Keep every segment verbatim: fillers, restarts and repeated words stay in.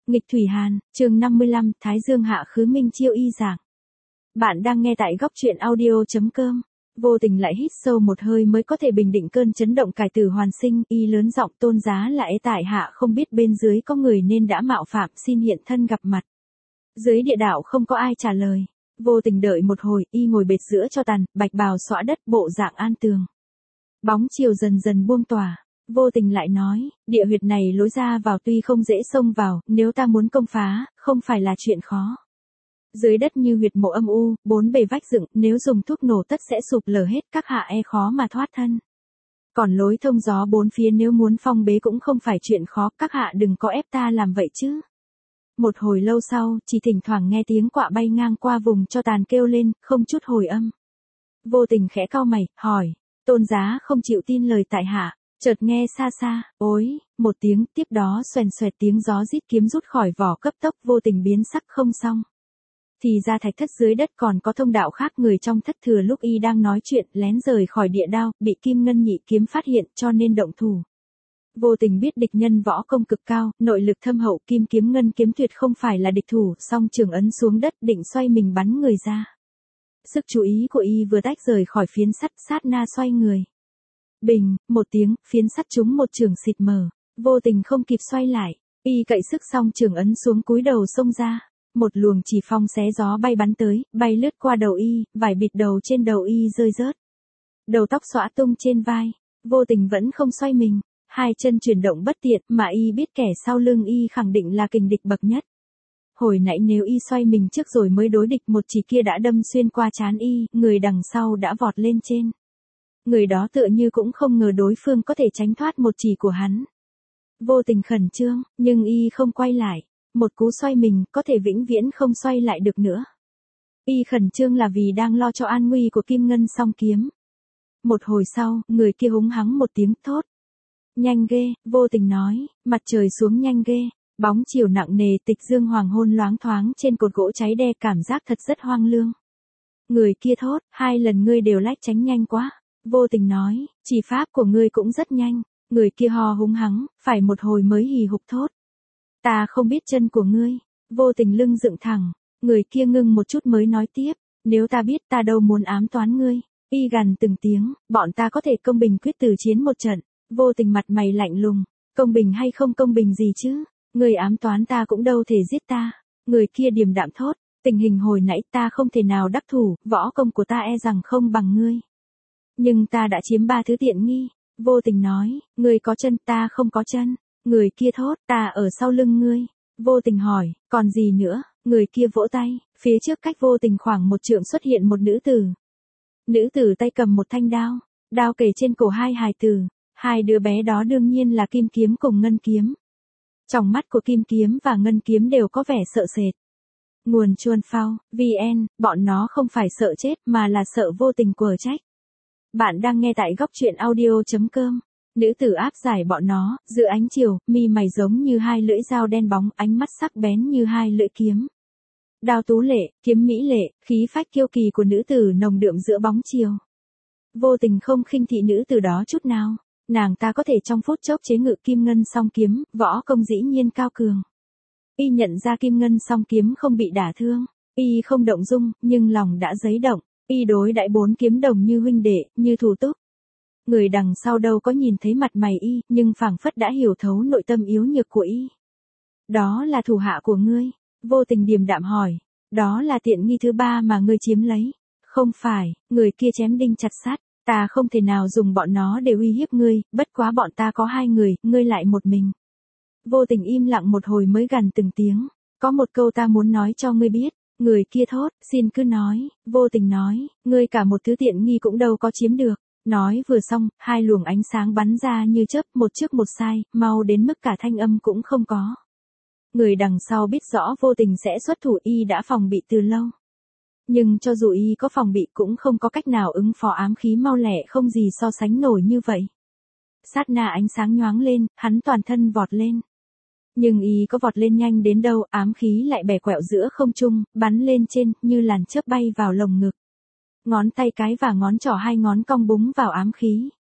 Nghịch Thủy Hàn, chương năm mươi lăm, Thái Dương hạ khứ minh chiêu y giảng. Bạn đang nghe tại góc truyện audio.com. Vô tình lại hít sâu một hơi mới có thể bình định cơn chấn động cải tử hoàn sinh, y lớn giọng tôn giá là ế tại hạ không biết bên dưới có người nên đã mạo phạm xin hiện thân gặp mặt. Dưới địa đạo không có ai trả lời. Vô tình đợi một hồi, y ngồi bệt giữa cho tàn, bạch bào xõa đất bộ dạng an tường. Bóng chiều dần dần buông tỏa. Vô tình lại nói, địa huyệt này lối ra vào tuy không dễ xông vào, nếu ta muốn công phá, không phải là chuyện khó. Dưới đất như huyệt mộ âm u, bốn bề vách dựng, nếu dùng thuốc nổ tất sẽ sụp lở hết, các hạ e khó mà thoát thân. Còn lối thông gió bốn phía nếu muốn phong bế cũng không phải chuyện khó, các hạ đừng có ép ta làm vậy chứ. Một hồi lâu sau, chỉ thỉnh thoảng nghe tiếng quạ bay ngang qua vùng cho tàn kêu lên, không chút hồi âm. Vô tình khẽ cau mày, hỏi, tôn giá không chịu tin lời tại hạ. Chợt nghe xa xa, ối, một tiếng, tiếp đó xoèn xoẹt tiếng gió rít kiếm rút khỏi vỏ cấp tốc, vô tình biến sắc không xong. Thì ra thạch thất dưới đất còn có thông đạo khác, người trong thất thừa lúc y đang nói chuyện, lén rời khỏi địa đao, bị Kim Ngân nhị kiếm phát hiện cho nên động thủ. Vô tình biết địch nhân võ công cực cao, nội lực thâm hậu, Kim kiếm Ngân kiếm tuyệt không phải là địch thủ, song trường ấn xuống đất định xoay mình bắn người ra. Sức chú ý của y vừa tách rời khỏi phiến sắt, sát na xoay người. Bình, một tiếng, phiến sắt trúng một trường xịt mờ, vô tình không kịp xoay lại, y cậy sức xong trường ấn xuống cúi đầu xông ra, một luồng chỉ phong xé gió bay bắn tới, bay lướt qua đầu y, vải bịt đầu trên đầu y rơi rớt. Đầu tóc xõa tung trên vai, vô tình vẫn không xoay mình, hai chân chuyển động bất tiện mà y biết kẻ sau lưng y khẳng định là kình địch bậc nhất. Hồi nãy nếu y xoay mình trước rồi mới đối địch, một chỉ kia đã đâm xuyên qua trán y, người đằng sau đã vọt lên trên. Người đó tựa như cũng không ngờ đối phương có thể tránh thoát một chỉ của hắn. Vô tình khẩn trương, nhưng y không quay lại. Một cú xoay mình có thể vĩnh viễn không xoay lại được nữa. Y khẩn trương là vì đang lo cho an nguy của Kim Ngân song kiếm. Một hồi sau, người kia húng hắng một tiếng thốt. Nhanh ghê, vô tình nói, mặt trời xuống nhanh ghê. Bóng chiều nặng nề, tịch dương hoàng hôn loáng thoáng trên cột gỗ cháy đe, cảm giác thật rất hoang lương. Người kia thốt, hai lần ngươi đều lách tránh nhanh quá. Vô tình nói, chỉ pháp của ngươi cũng rất nhanh. Người kia ho húng hắng, phải một hồi mới hì hục thốt. Ta không biết chân của ngươi. Vô tình lưng dựng thẳng. Người kia ngưng một chút mới nói tiếp. Nếu ta biết ta đâu muốn ám toán ngươi. Y gằn từng tiếng, bọn ta có thể công bình quyết tử chiến một trận. Vô tình mặt mày lạnh lùng. Công bình hay không công bình gì chứ? Ngươi ám toán ta cũng đâu thể giết ta. Người kia điềm đạm thốt. Tình hình hồi nãy ta không thể nào đắc thủ, võ công của ta e rằng không bằng ngươi. Nhưng ta đã chiếm ba thứ tiện nghi. Vô tình nói, ngươi có chân, ta không có chân. Người kia thốt, ta ở sau lưng ngươi. Vô tình hỏi, còn gì nữa? Người kia vỗ tay, phía trước cách vô tình khoảng một trượng xuất hiện một nữ tử. Nữ tử tay cầm một thanh đao, đao kề trên cổ hai hài tử. Hai đứa bé đó đương nhiên là Kim kiếm cùng Ngân kiếm. Trong mắt của Kim kiếm và Ngân kiếm đều có vẻ sợ sệt. Nguồn chuồn phao, vn, bọn nó không phải sợ chết mà là sợ vô tình quở trách. Bạn đang nghe tại góc truyện audio.com. Nữ tử áp giải bọn nó, giữa ánh chiều, mi mày giống như hai lưỡi dao đen bóng, ánh mắt sắc bén như hai lưỡi kiếm. Đao tú lệ, kiếm mỹ lệ, khí phách kiêu kỳ của nữ tử nồng đượm giữa bóng chiều. Vô tình không khinh thị nữ tử đó chút nào. Nàng ta có thể trong phút chốc chế ngự Kim Ngân song kiếm, võ công dĩ nhiên cao cường. Y nhận ra Kim Ngân song kiếm không bị đả thương. Y không động dung, nhưng lòng đã dấy động. Y đối đãi bốn kiếm đồng như huynh đệ, như thủ túc. Người đằng sau đâu có nhìn thấy mặt mày y, nhưng phảng phất đã hiểu thấu nội tâm yếu nhược của y. Đó là thủ hạ của ngươi. Vô tình điềm đạm hỏi. Đó là tiện nghi thứ ba mà ngươi chiếm lấy. Không phải, người kia chém đinh chặt sắt. Ta không thể nào dùng bọn nó để uy hiếp ngươi, bất quá bọn ta có hai người, ngươi lại một mình. Vô tình im lặng một hồi mới gằn từng tiếng. Có một câu ta muốn nói cho ngươi biết. Người kia thốt, xin cứ nói. Vô tình nói, ngươi cả một thứ tiện nghi cũng đâu có chiếm được. Nói vừa xong, hai luồng ánh sáng bắn ra như chớp, một trước một sai, mau đến mức cả thanh âm cũng không có. Người đằng sau biết rõ vô tình sẽ xuất thủ, y đã phòng bị từ lâu. Nhưng cho dù y có phòng bị cũng không có cách nào ứng phó ám khí mau lẹ không gì so sánh nổi như vậy. Sát na ánh sáng nhoáng lên, hắn toàn thân vọt lên. Nhưng y có vọt lên nhanh đến đâu, ám khí lại bẻ quẹo giữa không trung, bắn lên trên, như làn chớp bay vào lồng ngực. Ngón tay cái và ngón trỏ hai ngón cong búng vào ám khí.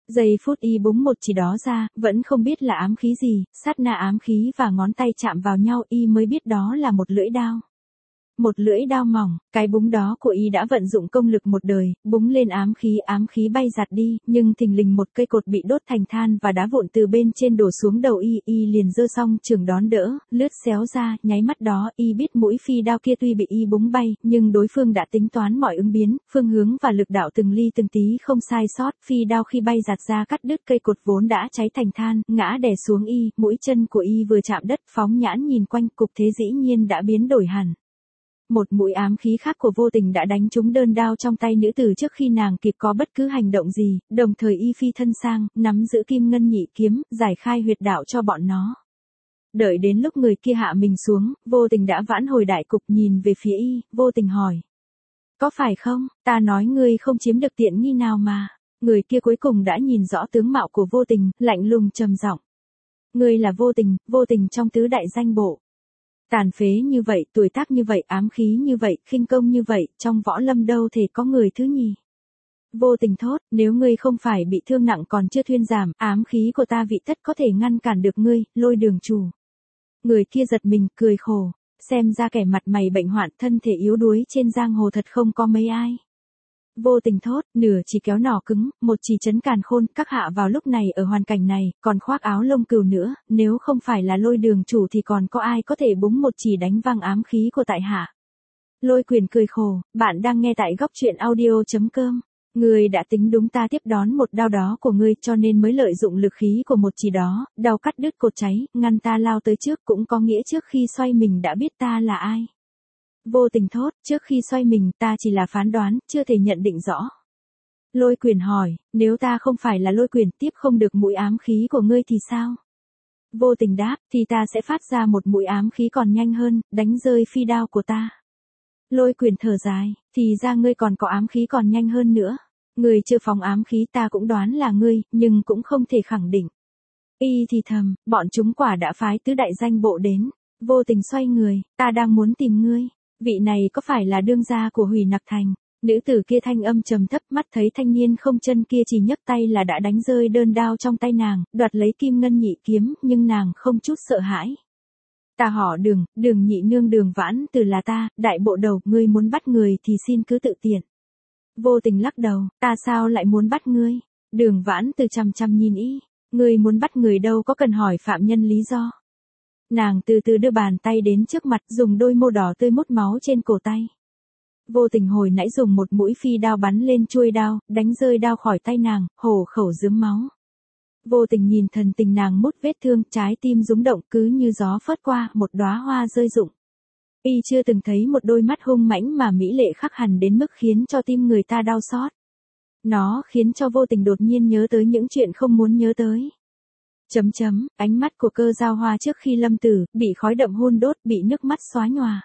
Giây phút y búng một chỉ đó ra, vẫn không biết là ám khí gì, sát na ám khí và ngón tay chạm vào nhau y mới biết đó là một lưỡi đao. Một lưỡi đao mỏng, cái búng đó của y đã vận dụng công lực một đời, búng lên ám khí, ám khí bay giạt đi, nhưng thình lình một cây cột bị đốt thành than và đá vụn từ bên trên đổ xuống đầu y, y liền giơ song trường đón đỡ, lướt xéo ra, nháy mắt đó y biết mũi phi đao kia tuy bị y búng bay, nhưng đối phương đã tính toán mọi ứng biến, phương hướng và lực đạo từng ly từng tí không sai sót, phi đao khi bay giạt ra cắt đứt cây cột vốn đã cháy thành than, ngã đè xuống y, mũi chân của y vừa chạm đất, phóng nhãn nhìn quanh, cục thế dĩ nhiên đã biến đổi hẳn. Một mũi ám khí khác của vô tình đã đánh trúng đơn đao trong tay nữ tử trước khi nàng kịp có bất cứ hành động gì, đồng thời y phi thân sang, nắm giữ kim ngân nhị kiếm, giải khai huyệt đạo cho bọn nó. Đợi đến lúc người kia hạ mình xuống, vô tình đã vãn hồi đại cục nhìn về phía y, vô tình hỏi. Có phải không, ta nói ngươi không chiếm được tiện nghi nào mà. Người kia cuối cùng đã nhìn rõ tướng mạo của vô tình, lạnh lùng trầm giọng. Ngươi là vô tình, vô tình trong tứ đại danh bộ. Tàn phế như vậy, tuổi tác như vậy, ám khí như vậy, khinh công như vậy, trong võ lâm đâu thể có người thứ nhì. Vô tình thốt, nếu ngươi không phải bị thương nặng còn chưa thuyên giảm, ám khí của ta vị tất có thể ngăn cản được ngươi, Lôi Đường chủ. Người kia giật mình, cười khổ, xem ra kẻ mặt mày bệnh hoạn, thân thể yếu đuối trên giang hồ thật không có mấy ai. Vô tình thốt, nửa chỉ kéo nỏ cứng, một chỉ chấn càn khôn, các hạ vào lúc này ở hoàn cảnh này, còn khoác áo lông cừu nữa, nếu không phải là Lôi Đường chủ thì còn có ai có thể búng một chỉ đánh văng ám khí của tại hạ. Lôi Quyền cười khổ, bạn đang nghe tại góc truyện audio chấm com. Ngươi đã tính đúng ta tiếp đón một đao đó của ngươi cho nên mới lợi dụng lực khí của một chỉ đó, đao cắt đứt cột cháy, ngăn ta lao tới trước cũng có nghĩa trước khi xoay mình đã biết ta là ai. Vô tình thốt, trước khi xoay mình ta chỉ là phán đoán, chưa thể nhận định rõ. Lôi Quyền hỏi, nếu ta không phải là Lôi Quyền tiếp không được mũi ám khí của ngươi thì sao? Vô tình đáp, thì ta sẽ phát ra một mũi ám khí còn nhanh hơn, đánh rơi phi đao của ta. Lôi Quyền thở dài, thì ra ngươi còn có ám khí còn nhanh hơn nữa. Ngươi chưa phóng ám khí ta cũng đoán là ngươi, nhưng cũng không thể khẳng định. Y thì thầm, bọn chúng quả đã phái tứ đại danh bộ đến. Vô tình xoay người, ta đang muốn tìm ngươi. Vị này có phải là đương gia của Hủy Nặc Thành? Nữ tử kia thanh âm trầm thấp, mắt thấy thanh niên không chân kia chỉ nhấc tay là đã đánh rơi đơn đao trong tay nàng, đoạt lấy kim ngân nhị kiếm, nhưng nàng không chút sợ hãi. Ta họ Đường, Đường nhị nương Đường Vãn Từ là ta, đại bộ đầu, ngươi muốn bắt người thì xin cứ tự tiện. Vô tình lắc đầu, ta sao lại muốn bắt ngươi? Đường Vãn Từ chằm chằm nhìn y, ngươi muốn bắt người đâu có cần hỏi phạm nhân lý do. Nàng từ từ đưa bàn tay đến trước mặt, dùng đôi môi đỏ tươi mút máu trên cổ tay. Vô tình hồi nãy dùng một mũi phi đao bắn lên chuôi đao, đánh rơi đao khỏi tay nàng, hổ khẩu rướm máu. Vô tình nhìn thần tình nàng mút vết thương, trái tim rúng động cứ như gió phớt qua, một đóa hoa rơi rụng. Y chưa từng thấy một đôi mắt hung mãnh mà mỹ lệ khắc hẳn đến mức khiến cho tim người ta đau xót. Nó khiến cho vô tình đột nhiên nhớ tới những chuyện không muốn nhớ tới. Chấm chấm, ánh mắt của Cơ Giao Hoa trước khi lâm tử, bị khói đậm hun đốt, bị nước mắt xóa nhòa.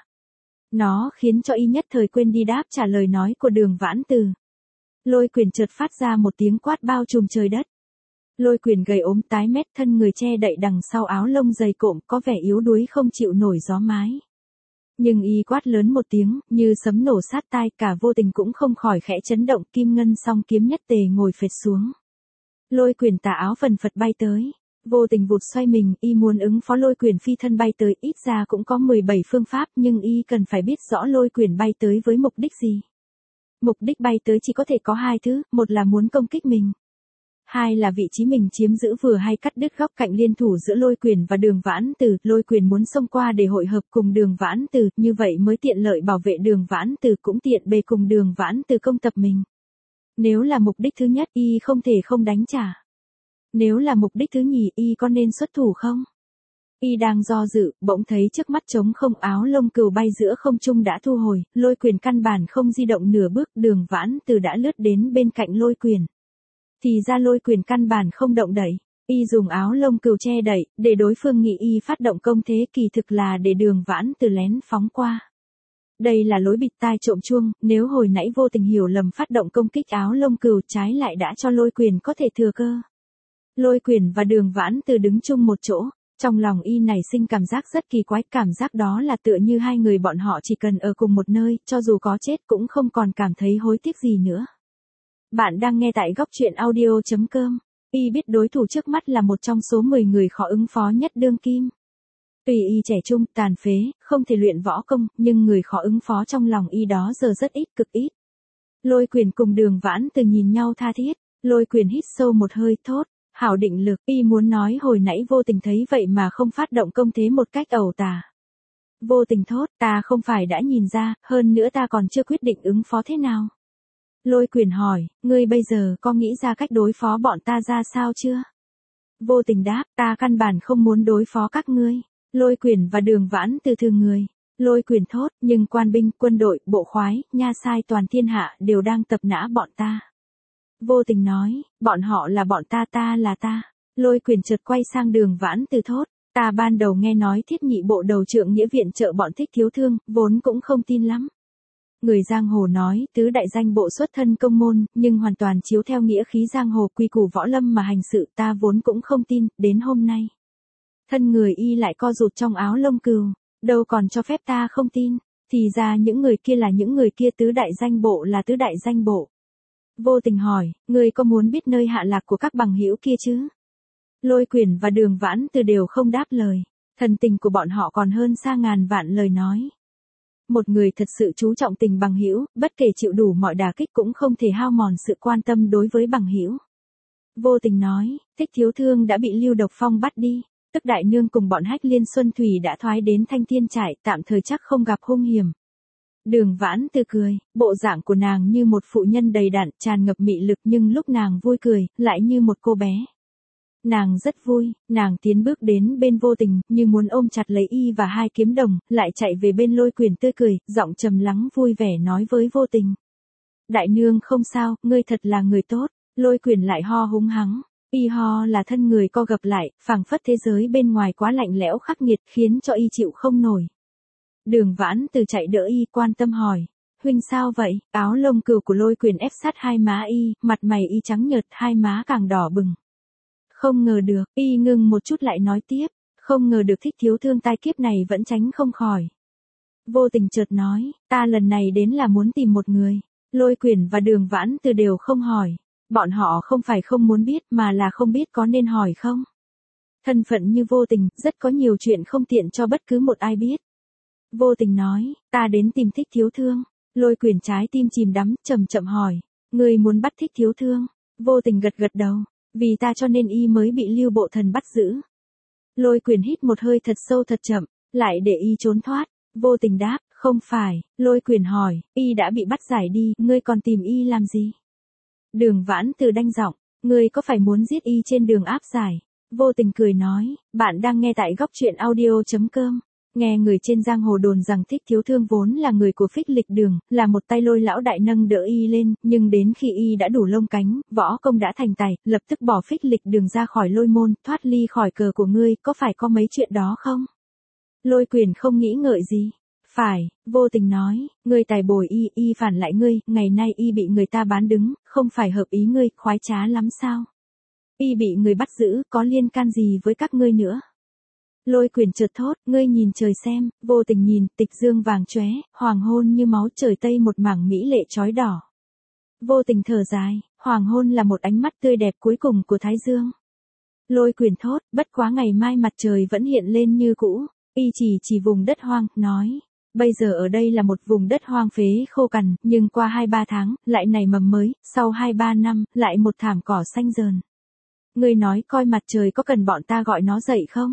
Nó khiến cho y nhất thời quên đi đáp trả lời nói của Đường Vãn Từ. Lôi Quyền chợt phát ra một tiếng quát bao trùm trời đất. Lôi Quyền gầy ốm tái mét, thân người che đậy đằng sau áo lông dày cộm, có vẻ yếu đuối không chịu nổi gió mái. Nhưng y quát lớn một tiếng, như sấm nổ sát tai, cả vô tình cũng không khỏi khẽ chấn động, kim ngân song kiếm nhất tề ngồi phệt xuống. Lôi Quyền tà áo phần phật bay tới. Vô tình vụt xoay mình, y muốn ứng phó Lôi Quyền phi thân bay tới, ít ra cũng có mười bảy phương pháp, nhưng y cần phải biết rõ Lôi Quyền bay tới với mục đích gì. Mục đích bay tới chỉ có thể có hai thứ, một là muốn công kích mình. Hai là vị trí mình chiếm giữ vừa hay cắt đứt góc cạnh liên thủ giữa Lôi Quyền và Đường Vãn Từ. Lôi Quyền muốn xông qua để hội hợp cùng Đường Vãn Từ, như vậy mới tiện lợi bảo vệ Đường Vãn Từ, cũng tiện bề cùng Đường Vãn Từ công tập mình. Nếu là mục đích thứ nhất, y không thể không đánh trả. Nếu là mục đích thứ nhì, y có nên xuất thủ không? Y đang do dự, bỗng thấy trước mắt trống không, áo lông cừu bay giữa không trung đã thu hồi, Lôi Quyền căn bản không di động nửa bước, Đường Vãn Từ đã lướt đến bên cạnh Lôi Quyền. Thì ra Lôi Quyền căn bản không động đậy, y dùng áo lông cừu che đậy, để đối phương nghĩ y phát động công thế, kỳ thực là để Đường Vãn Từ lén phóng qua. Đây là lối bịt tai trộm chuông, nếu hồi nãy vô tình hiểu lầm phát động công kích áo lông cừu, trái lại đã cho Lôi Quyền có thể thừa cơ. Lôi Quyền và Đường Vãn Từ đứng chung một chỗ, trong lòng y nảy sinh cảm giác rất kỳ quái, cảm giác đó là tựa như hai người bọn họ chỉ cần ở cùng một nơi, cho dù có chết cũng không còn cảm thấy hối tiếc gì nữa. Bạn đang nghe tại góc truyện audio chấm com. Y biết đối thủ trước mắt là một trong số mười người khó ứng phó nhất đương kim. Tuy Y trẻ trung, tàn phế, không thể luyện võ công, nhưng người khó ứng phó trong lòng Y đó giờ rất ít, cực ít. Lôi Quyền cùng Đường Vãn Từ nhìn nhau tha thiết, Lôi Quyền hít sâu một hơi thốt, hảo định lực. Y muốn nói hồi nãy vô tình thấy vậy mà không phát động công thế một cách ẩu tả. Vô tình thốt, ta không phải đã nhìn ra, hơn nữa ta còn chưa quyết định ứng phó thế nào. Lôi Quyền hỏi, ngươi bây giờ có nghĩ ra cách đối phó bọn ta ra sao chưa? Vô tình đáp, ta căn bản không muốn đối phó các ngươi. Lôi Quyền và Đường Vãn Từ thường người. Lôi Quyền thốt, nhưng quan binh, quân đội, bộ khoái, nha sai toàn thiên hạ đều đang tập nã bọn ta. Vô tình nói, bọn họ là bọn ta, ta là ta. Lôi Quyền chợt quay sang Đường Vãn Từ thốt, ta ban đầu nghe nói Thiết Nhị bộ đầu trượng nghĩa viện trợ bọn Thích Thiếu Thương, vốn cũng không tin lắm. Người giang hồ nói, tứ đại danh bộ xuất thân công môn, nhưng hoàn toàn chiếu theo nghĩa khí giang hồ quy củ võ lâm mà hành sự, ta vốn cũng không tin, đến hôm nay. Thân người Y lại co rụt trong áo lông cừu, đâu còn cho phép ta không tin, thì ra những người kia là những người kia, tứ đại danh bộ là tứ đại danh bộ. Vô tình hỏi, ngươi có muốn biết nơi hạ lạc của các bằng hữu kia chứ? Lôi Quyền và Đường Vãn Từ đều không đáp lời, thần tình của bọn họ còn hơn xa ngàn vạn lời nói. Một người thật sự chú trọng tình bằng hữu, bất kể chịu đủ mọi đả kích cũng không thể hao mòn sự quan tâm đối với bằng hữu. Vô tình nói, Thích Thiếu Thương đã bị Lưu Độc Phong bắt đi, tức đại nương cùng bọn Hách Liên Xuân Thủy đã thoái đến Thanh Thiên Trại, tạm thời chắc không gặp hung hiểm. Đường Vãn Từ cười, bộ dạng của nàng như một phụ nhân đầy đặn, tràn ngập mị lực, nhưng lúc nàng vui cười, lại như một cô bé. Nàng rất vui, nàng tiến bước đến bên Vô Tình, như muốn ôm chặt lấy Y và hai kiếm đồng, lại chạy về bên Lôi Quyền tươi cười, giọng trầm lắng vui vẻ nói với Vô Tình. Đại nương không sao, ngươi thật là người tốt. Lôi Quyền lại ho húng hắng, Y ho là thân người co gập lại, phảng phất thế giới bên ngoài quá lạnh lẽo khắc nghiệt, khiến cho Y chịu không nổi. Đường Vãn Từ chạy đỡ Y, quan tâm hỏi, huynh sao vậy? Áo lông cừu của Lôi Quyền ép sát hai má Y, mặt mày Y trắng nhợt, hai má càng đỏ bừng. Không ngờ được, Y ngừng một chút lại nói tiếp, không ngờ được Thích Thiếu Thương tai kiếp này vẫn tránh không khỏi. Vô Tình chợt nói, ta lần này đến là muốn tìm một người. Lôi Quyền và Đường Vãn Từ đều không hỏi, bọn họ không phải không muốn biết mà là không biết có nên hỏi không. Thân phận như Vô Tình, rất có nhiều chuyện không tiện cho bất cứ một ai biết. Vô Tình nói, ta đến tìm Thích Thiếu Thương. Lôi Quyền trái tim chìm đắm, chậm chậm hỏi, ngươi muốn bắt Thích Thiếu Thương? Vô Tình gật gật đầu, vì ta cho nên Y mới bị Lưu Bộ Thần bắt giữ. Lôi Quyền hít một hơi thật sâu thật chậm, lại để Y trốn thoát. Vô Tình đáp, không phải. Lôi Quyền hỏi, Y đã bị bắt giải đi, ngươi còn tìm Y làm gì? Đường Vãn Từ đanh giọng, ngươi có phải muốn giết Y trên đường áp giải? Vô Tình cười nói, bạn đang nghe tại góc truyện audio chấm com. Nghe người trên giang hồ đồn rằng Thích Thiếu Thương vốn là người của Phích Lịch Đường, là một tay Lôi lão đại nâng đỡ Y lên, nhưng đến khi Y đã đủ lông cánh, võ công đã thành tài, lập tức bỏ Phích Lịch Đường ra khỏi Lôi môn, thoát ly khỏi cờ của ngươi, có phải có mấy chuyện đó không? Lôi Quyền không nghĩ ngợi gì. Phải, Vô Tình nói, ngươi tài bồi Y, Y phản lại ngươi, ngày nay Y bị người ta bán đứng, không phải hợp ý ngươi, khoái trá lắm sao? Y bị người bắt giữ, có liên can gì với các ngươi nữa? Lôi Quyền chợt thốt, ngươi nhìn trời xem. Vô Tình nhìn, tịch dương vàng chóe, hoàng hôn như máu, trời tây một mảng mỹ lệ chói đỏ. Vô Tình thở dài, hoàng hôn là một ánh mắt tươi đẹp cuối cùng của thái dương. Lôi Quyền thốt, bất quá ngày mai mặt trời vẫn hiện lên như cũ. Y chỉ chỉ vùng đất hoang, nói, bây giờ ở đây là một vùng đất hoang phế khô cằn, nhưng qua hai ba tháng, lại nảy mầm mới, sau hai ba năm, lại một thảm cỏ xanh rờn. Ngươi nói coi mặt trời có cần bọn ta gọi nó dậy không?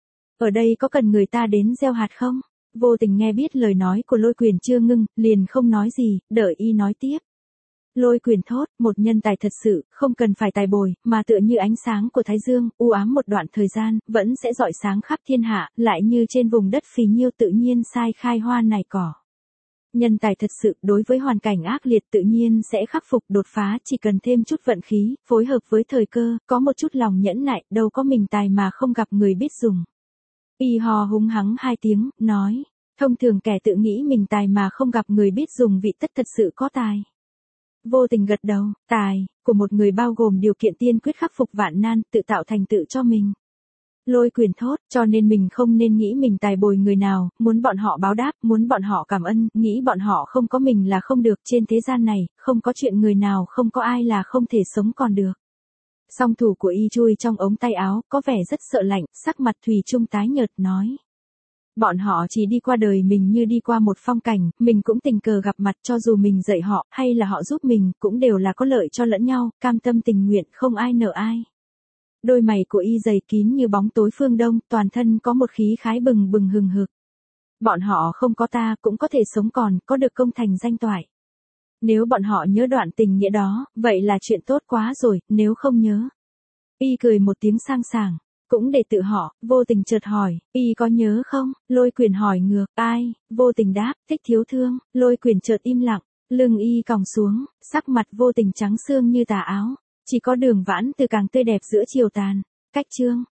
Ở đây có cần người ta đến gieo hạt không? Vô Tình nghe biết lời nói của Lôi Quyền chưa ngưng, liền không nói gì, đợi Y nói tiếp. Lôi Quyền thốt, một nhân tài thật sự, không cần phải tài bồi, mà tựa như ánh sáng của thái dương, u ám một đoạn thời gian, vẫn sẽ rọi sáng khắp thiên hạ, lại như trên vùng đất phì nhiêu tự nhiên sai khai hoa nảy cỏ. Nhân tài thật sự, đối với hoàn cảnh ác liệt tự nhiên sẽ khắc phục đột phá, chỉ cần thêm chút vận khí, phối hợp với thời cơ, có một chút lòng nhẫn nại, đâu có mình tài mà không gặp người biết dùng. Y hò húng hắng hai tiếng, nói, thông thường kẻ tự nghĩ mình tài mà không gặp người biết dùng vị tất thật sự có tài. Vô Tình gật đầu, tài của một người bao gồm điều kiện tiên quyết khắc phục vạn nan, tự tạo thành tựu cho mình. Lôi Quyền thốt, cho nên mình không nên nghĩ mình tài bồi người nào, muốn bọn họ báo đáp, muốn bọn họ cảm ơn, nghĩ bọn họ không có mình là không được, trên thế gian này, không có chuyện người nào không có ai là không thể sống còn được. Song thủ của y chui trong ống tay áo, có vẻ rất sợ lạnh, sắc mặt thủy chung tái nhợt nói. Bọn họ chỉ đi qua đời mình như đi qua một phong cảnh, mình cũng tình cờ gặp mặt, cho dù mình dạy họ, hay là họ giúp mình, cũng đều là có lợi cho lẫn nhau, cam tâm tình nguyện, không ai nợ ai. Đôi mày của y dày kín như bóng tối phương đông, toàn thân có một khí khái bừng bừng hừng hực. Bọn họ không có ta, cũng có thể sống còn, có được công thành danh toại. Nếu bọn họ nhớ đoạn tình nghĩa đó, vậy là chuyện tốt quá rồi, nếu không nhớ. Y cười một tiếng sang sảng. Cũng để tự họ, vô tình chợt hỏi, y có nhớ không? Lôi Quyền hỏi ngược, ai? Vô tình đáp, Thích Thiếu Thương. Lôi Quyền chợt im lặng, lưng y còng xuống, sắc mặt vô tình trắng xương như tà áo. Chỉ có đường vãn từ càng tươi đẹp giữa chiều tàn. Cách chương.